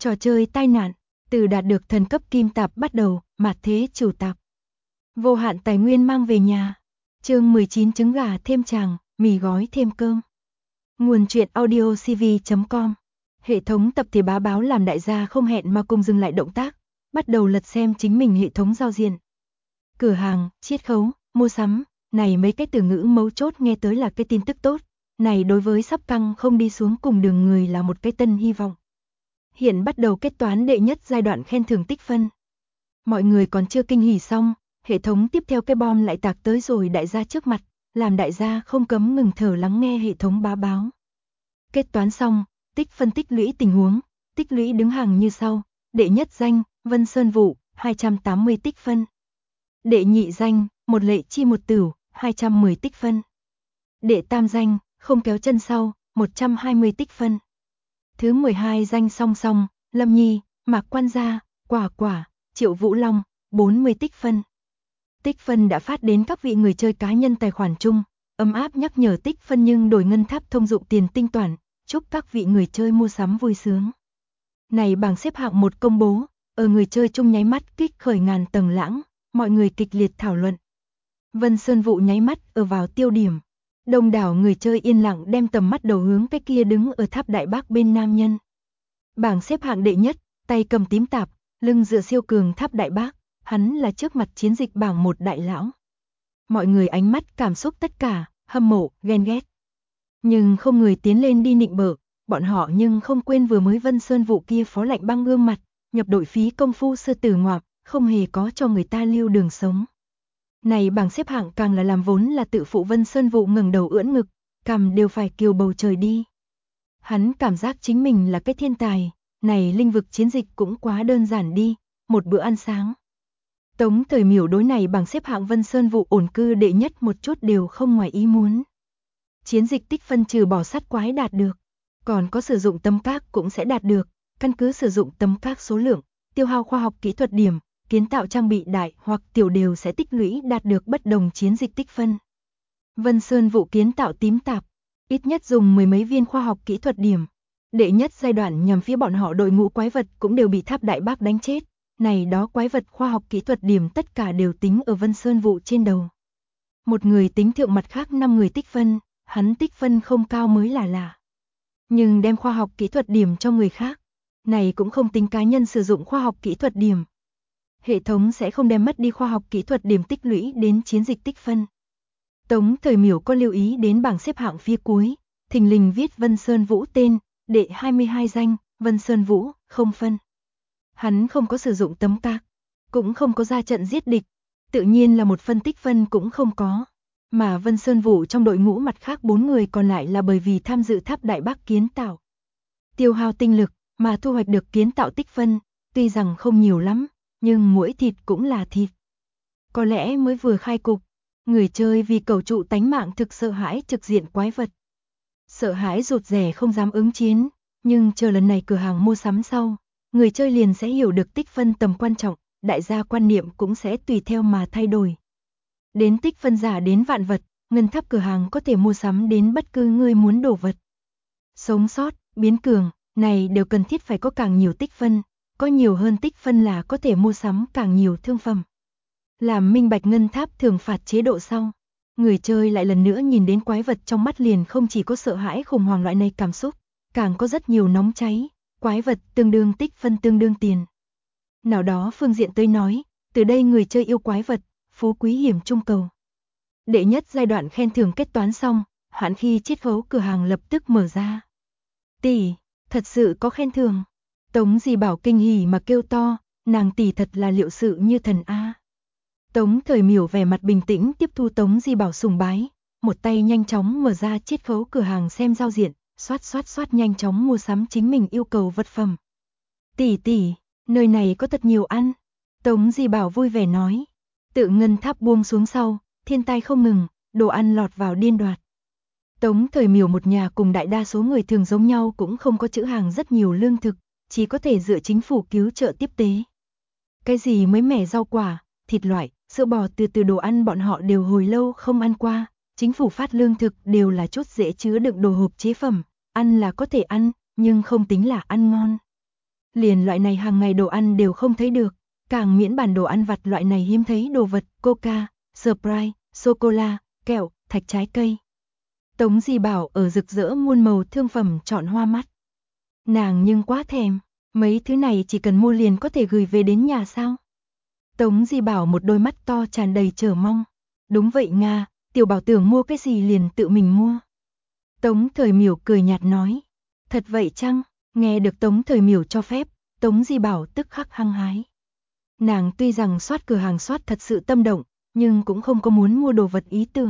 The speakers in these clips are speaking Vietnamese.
Trò chơi tai nạn, từ đạt được thần cấp kim tạp bắt đầu, mạt thế chủ tạp. Vô hạn tài nguyên mang về nhà. Chương 19 trứng gà thêm chàng, mì gói thêm cơm. Nguồn truyện audio cv.com. Hệ thống tập thể bá báo làm đại gia không hẹn mà cùng dừng lại động tác, bắt đầu lật xem chính mình hệ thống giao diện. Cửa hàng, chiết khấu, mua sắm, này mấy cái từ ngữ mấu chốt nghe tới là cái tin tức tốt. Này đối với sắp căng không đi xuống cùng đường người là một cái tân hy vọng. Hiện bắt đầu kết toán đệ nhất giai đoạn khen thưởng tích phân. Mọi người còn chưa kinh hỉ xong, hệ thống tiếp theo cái bom lại tạc tới rồi đại gia trước mặt, làm đại gia không cấm ngừng thở lắng nghe hệ thống bá báo. Kết toán xong, tích phân tích lũy tình huống, tích lũy đứng hàng như sau: đệ nhất danh, Vân Sơn Vũ, 280 tích phân. Đệ nhị danh, Một Lệ Chi Một Tửu, 210 tích phân. Đệ tam danh, Không Kéo Chân Sau, 120 tích phân. Thứ 12 danh song song, Lâm Nhi, Mạc Quan Gia, Quả Quả, Triệu Vũ Long, 40 tích phân. Tích phân đã phát đến các vị người chơi cá nhân tài khoản chung, ấm áp nhắc nhở tích phân nhưng đổi ngân tháp thông dụng tiền tinh toản, chúc các vị người chơi mua sắm vui sướng. Này bảng xếp hạng một công bố, ở người chơi chung nháy mắt kích khởi ngàn tầng lãng, mọi người kịch liệt thảo luận. Vân Sơn Vũ nháy mắt ở vào tiêu điểm. Đông đảo người chơi yên lặng đem tầm mắt đầu hướng cái kia đứng ở tháp đại bác bên nam nhân. Bảng xếp hạng đệ nhất, tay cầm tím tạp, lưng dựa siêu cường tháp đại bác, hắn là trước mặt chiến dịch bảng một đại lão. Mọi người ánh mắt cảm xúc tất cả, hâm mộ, ghen ghét. Nhưng không người tiến lên đi nịnh bợ, bọn họ nhưng không quên vừa mới Vân Sơn Vũ kia phó lạnh băng gương mặt, nhập đội phí công phu sư tử ngoạm, không hề có cho người ta lưu đường sống. Này bảng xếp hạng càng là làm vốn là tự phụ Vân Sơn Vũ ngẩng đầu ưỡn ngực, cằm đều phải kiều bầu trời đi. Hắn cảm giác chính mình là cái thiên tài, này linh vực chiến dịch cũng quá đơn giản đi, một bữa ăn sáng. Tống Thời Miểu đối này bảng xếp hạng Vân Sơn Vũ ổn cư đệ nhất một chút đều không ngoài ý muốn. Chiến dịch tích phân trừ bỏ sát quái đạt được, còn có sử dụng tấm các cũng sẽ đạt được, căn cứ sử dụng tấm các số lượng, tiêu hao khoa học kỹ thuật điểm, kiến tạo trang bị đại hoặc tiểu đều sẽ tích lũy đạt được bất đồng chiến dịch tích phân. Vân Sơn Vũ kiến tạo tím tạp, ít nhất dùng mười mấy viên khoa học kỹ thuật điểm. Đệ nhất giai đoạn nhằm phía bọn họ đội ngũ quái vật cũng đều bị tháp đại bác đánh chết. Này đó quái vật khoa học kỹ thuật điểm tất cả đều tính ở Vân Sơn Vũ trên đầu. Một người tính thượng mặt khác 5 người tích phân, hắn tích phân không cao mới là lạ. Nhưng đem khoa học kỹ thuật điểm cho người khác, này cũng không tính cá nhân sử dụng khoa học kỹ thuật điểm. Hệ thống sẽ không đem mất đi khoa học kỹ thuật điểm tích lũy đến chiến dịch tích phân. Tống Thời Miểu có lưu ý đến bảng xếp hạng phía cuối, thình lình viết Vân Sơn Vũ tên, đệ 22 danh, Vân Sơn Vũ, không phân. Hắn không có sử dụng tấm các, cũng không có ra trận giết địch, tự nhiên là một phân tích phân cũng không có. Mà Vân Sơn Vũ trong đội ngũ mặt khác 4 người còn lại là bởi vì tham dự tháp đại bác kiến tạo. Tiêu hao tinh lực mà thu hoạch được kiến tạo tích phân, tuy rằng không nhiều lắm, nhưng mỗi thịt cũng là thịt. Có lẽ mới vừa khai cục, người chơi vì cầu trụ tánh mạng thực sợ hãi trực diện quái vật. Sợ hãi rụt rè không dám ứng chiến, nhưng chờ lần này cửa hàng mua sắm sau, người chơi liền sẽ hiểu được tích phân tầm quan trọng, đại gia quan niệm cũng sẽ tùy theo mà thay đổi. Đến tích phân giả đến vạn vật, ngân tháp cửa hàng có thể mua sắm đến bất cứ người muốn đồ vật. Sống sót, biến cường, này đều cần thiết phải có càng nhiều tích phân, có nhiều hơn tích phân là có thể mua sắm càng nhiều thương phẩm. Làm minh bạch ngân tháp thưởng phạt chế độ sau, người chơi lại lần nữa nhìn đến quái vật trong mắt liền không chỉ có sợ hãi khủng hoảng loại này cảm xúc, càng có rất nhiều nóng cháy, quái vật tương đương tích phân tương đương tiền. Nào đó phương diện tới nói, từ đây người chơi yêu quái vật, phú quý hiểm trung cầu. Đệ nhất giai đoạn khen thưởng kết toán xong, hoãn khi chiết khấu cửa hàng lập tức mở ra. Tỷ, thật sự có khen thưởng. Tống Di Bảo kinh hỉ mà kêu to, nàng tỷ thật là liệu sự như thần A. Tống Thời Miểu vẻ mặt bình tĩnh tiếp thu Tống Di Bảo sùng bái, một tay nhanh chóng mở ra chiết khấu cửa hàng xem giao diện, xoát nhanh chóng mua sắm chính mình yêu cầu vật phẩm. Tỷ, nơi này có thật nhiều ăn. Tống Di Bảo vui vẻ nói. Tự ngân tháp buông xuống sau, thiên tai không ngừng, đồ ăn lọt vào điên đoạt. Tống Thời Miểu một nhà cùng đại đa số người thường giống nhau cũng không có trữ hàng rất nhiều lương thực, chỉ có thể dựa chính phủ cứu trợ tiếp tế. Cái gì mới mẻ rau quả, thịt loại, sữa bò từ đồ ăn bọn họ đều hồi lâu không ăn qua, chính phủ phát lương thực đều là chút dễ chứa đựng đồ hộp chế phẩm, ăn là có thể ăn, nhưng không tính là ăn ngon. Liền loại này hàng ngày đồ ăn đều không thấy được, càng miễn bàn đồ ăn vặt loại này hiếm thấy đồ vật, Coca, Sprite, sô-cô-la, kẹo, thạch trái cây. Tống Di Bảo ở rực rỡ muôn màu thương phẩm chọn hoa mắt. Nàng nhưng quá thèm, mấy thứ này chỉ cần mua liền có thể gửi về đến nhà sao? Tống Di Bảo một đôi mắt to tràn đầy chờ mong. Đúng vậy Nga, tiểu bảo tưởng mua cái gì liền tự mình mua. Tống Thời Miểu cười nhạt nói. Thật vậy chăng? Nghe được Tống Thời Miểu cho phép, Tống Di Bảo tức khắc hăng hái. Nàng tuy rằng soát cửa hàng soát thật sự tâm động, nhưng cũng không có muốn mua đồ vật ý tưởng.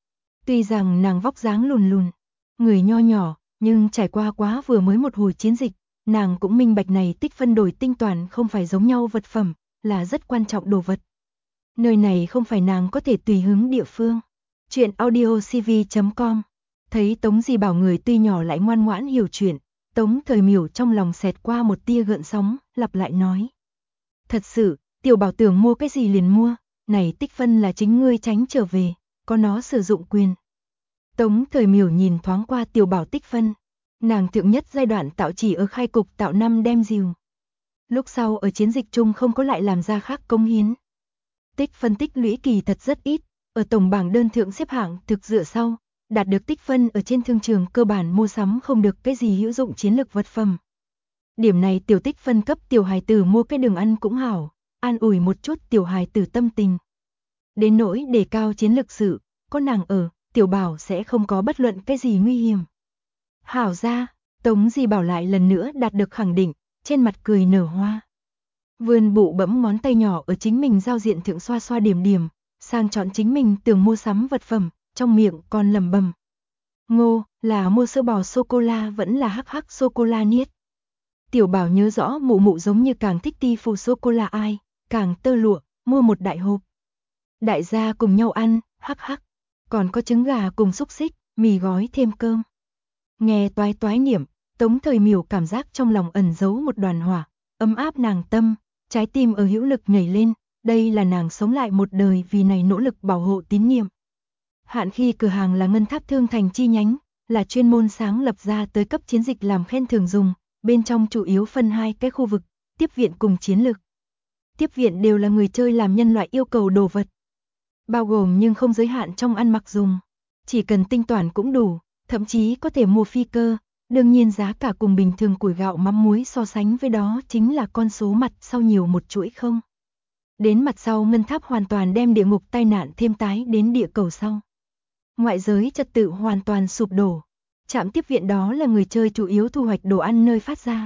Tuy rằng nàng vóc dáng lùn lùn, người nho nhỏ, nhưng trải qua quá vừa mới một hồi chiến dịch, nàng cũng minh bạch này tích phân đổi tinh toàn không phải giống nhau vật phẩm, là rất quan trọng đồ vật. Nơi này không phải nàng có thể tùy hứng địa phương. Chuyện audiocv.com. Thấy Tống Di Bảo người tuy nhỏ lại ngoan ngoãn hiểu chuyện, Tống Thời Miểu trong lòng xẹt qua một tia gợn sóng, lặp lại nói. Thật sự, tiểu bảo tưởng mua cái gì liền mua, này tích phân là chính ngươi tránh trở về, có nó sử dụng quyền. Tống Thời Miểu nhìn thoáng qua tiểu bảo tích phân, nàng thượng nhất giai đoạn tạo chỉ ở khai cục tạo 5 đem dìu. Lúc sau ở chiến dịch chung không có lại làm ra khác công hiến. Tích phân tích lũy kỳ thật rất ít, ở tổng bảng đơn thượng xếp hạng thực dựa sau, đạt được tích phân ở trên thương trường cơ bản mua sắm không được cái gì hữu dụng chiến lược vật phẩm. Điểm này tiểu tích phân cấp tiểu hài tử mua cái đường ăn cũng hảo, an ủi một chút tiểu hài tử tâm tình. Đến nỗi đề cao chiến lược sự, có nàng ở, tiểu bảo sẽ không có bất luận cái gì nguy hiểm. Hảo ra, Tống Di Bảo lại lần nữa đạt được khẳng định, trên mặt cười nở hoa. Vươn bụ bẫm ngón tay nhỏ ở chính mình giao diện thượng xoa xoa điểm điểm, sang chọn chính mình tưởng mua sắm vật phẩm, trong miệng còn lẩm bẩm. Ngô, là mua sữa bò sô-cô-la vẫn là hắc hắc sô-cô-la niết. Tiểu bảo nhớ rõ mụ mụ giống như càng thích ti phù sô-cô-la ai, càng tơ lụa, mua một đại hộp. Đại gia cùng nhau ăn, hắc hắc. Còn có trứng gà cùng xúc xích, mì gói thêm cơm. Nghe toái toái niệm, Tống Thời Miểu cảm giác trong lòng ẩn giấu một đoàn hỏa, ấm áp nàng tâm, trái tim ở hữu lực nhảy lên, đây là nàng sống lại một đời vì này nỗ lực bảo hộ tín niệm. Hạn khi cửa hàng là Ngân Tháp Thương Thành chi nhánh, là chuyên môn sáng lập ra tới cấp chiến dịch làm khen thưởng dùng, bên trong chủ yếu phân hai cái khu vực, tiếp viện cùng chiến lược. Tiếp viện đều là người chơi làm nhân loại yêu cầu đồ vật, bao gồm nhưng không giới hạn trong ăn mặc dùng, chỉ cần tinh toán cũng đủ, thậm chí có thể mua phi cơ, đương nhiên giá cả cùng bình thường củi gạo mắm muối so sánh với đó chính là con số mặt sau nhiều một chuỗi không. Đến mặt sau Ngân Tháp hoàn toàn đem địa ngục tai nạn thêm tái đến địa cầu sau. Ngoại giới trật tự hoàn toàn sụp đổ, trạm tiếp viện đó là người chơi chủ yếu thu hoạch đồ ăn nơi phát ra.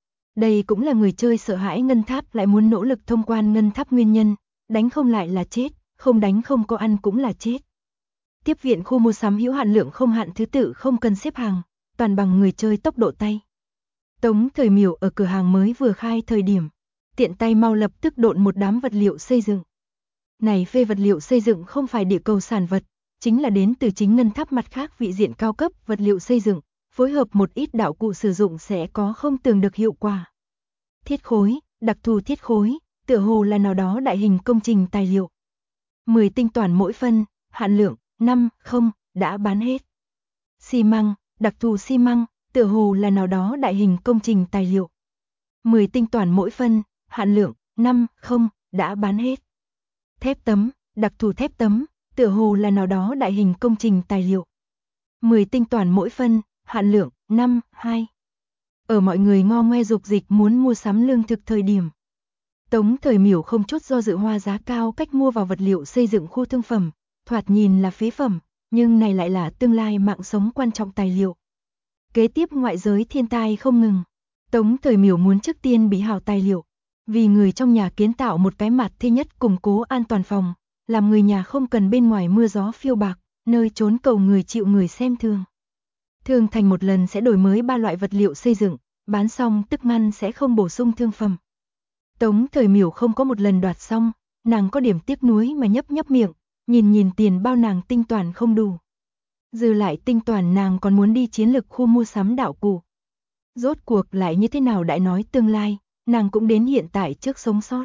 Đây cũng là người chơi sợ hãi Ngân Tháp lại muốn nỗ lực thông quan Ngân Tháp nguyên nhân, đánh không lại là chết, không đánh không có ăn cũng là chết. Tiếp viện khu mua sắm hữu hạn lượng không hạn thứ tự không cần xếp hàng, toàn bằng người chơi tốc độ tay. Tống Thời Miểu ở cửa hàng mới vừa khai thời điểm, tiện tay mau lập tức độn một đám vật liệu xây dựng. Này phê vật liệu xây dựng không phải địa cầu sản vật, chính là đến từ chính Ngân Tháp mặt khác vị diện cao cấp vật liệu xây dựng, phối hợp một ít đạo cụ sử dụng sẽ có không tưởng được hiệu quả. Thiết khối, đặc thù thiết khối, tựa hồ là nào đó đại hình công trình tài liệu. 10 tinh toán mỗi phân, hạn lượng 5, không, đã bán hết. Xi măng, đặc thù xi măng, tựa hồ là nào đó đại hình công trình tài liệu. 10 tinh toán mỗi phân, hạn lượng 5, không, đã bán hết. Thép tấm, đặc thù thép tấm, tựa hồ là nào đó đại hình công trình tài liệu. 10 tinh toán mỗi phân, hạn lượng 5, 2. Ở mọi người ngo ngoe dục dịch muốn mua sắm lương thực thời điểm, Tống Thời Miểu không chút do dự hoa giá cao cách mua vào vật liệu xây dựng khu thương phẩm, thoạt nhìn là phế phẩm, nhưng này lại là tương lai mạng sống quan trọng tài liệu. Kế tiếp ngoại giới thiên tai không ngừng, Tống Thời Miểu muốn trước tiên bị hảo tài liệu, vì người trong nhà kiến tạo một cái mặt thế nhất củng cố an toàn phòng, làm người nhà không cần bên ngoài mưa gió phiêu bạc, nơi trốn cầu người chịu người xem thường. Thương thành một lần sẽ đổi mới 3 loại vật liệu xây dựng, bán xong tức ngăn sẽ không bổ sung thương phẩm. Tống Thời Miểu không có một lần đoạt xong, nàng có điểm tiếc nuối mà nhấp nhấp miệng, nhìn tiền bao nàng tinh toán không đủ. Dư lại tinh toán nàng còn muốn đi chiến lược khu mua sắm đạo cụ. Rốt cuộc lại như thế nào đại nói tương lai, nàng cũng đến hiện tại trước sống sót.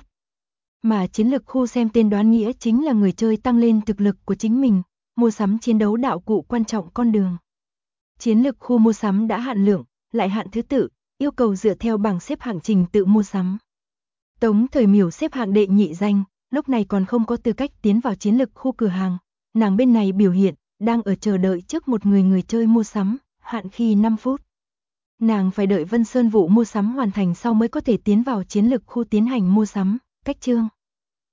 Mà chiến lược khu xem tên đoán nghĩa chính là người chơi tăng lên thực lực của chính mình, mua sắm chiến đấu đạo cụ quan trọng con đường. Chiến lược khu mua sắm đã hạn lượng, lại hạn thứ tự, yêu cầu dựa theo bảng xếp hạng trình tự mua sắm. Tống Thời Miểu xếp hạng đệ nhị danh, lúc này còn không có tư cách tiến vào chiến lực khu cửa hàng. Nàng bên này biểu hiện, đang ở chờ đợi trước một người chơi mua sắm, hạn khi 5 phút. Nàng phải đợi Vân Sơn vụ mua sắm hoàn thành sau mới có thể tiến vào chiến lực khu tiến hành mua sắm, cách chương.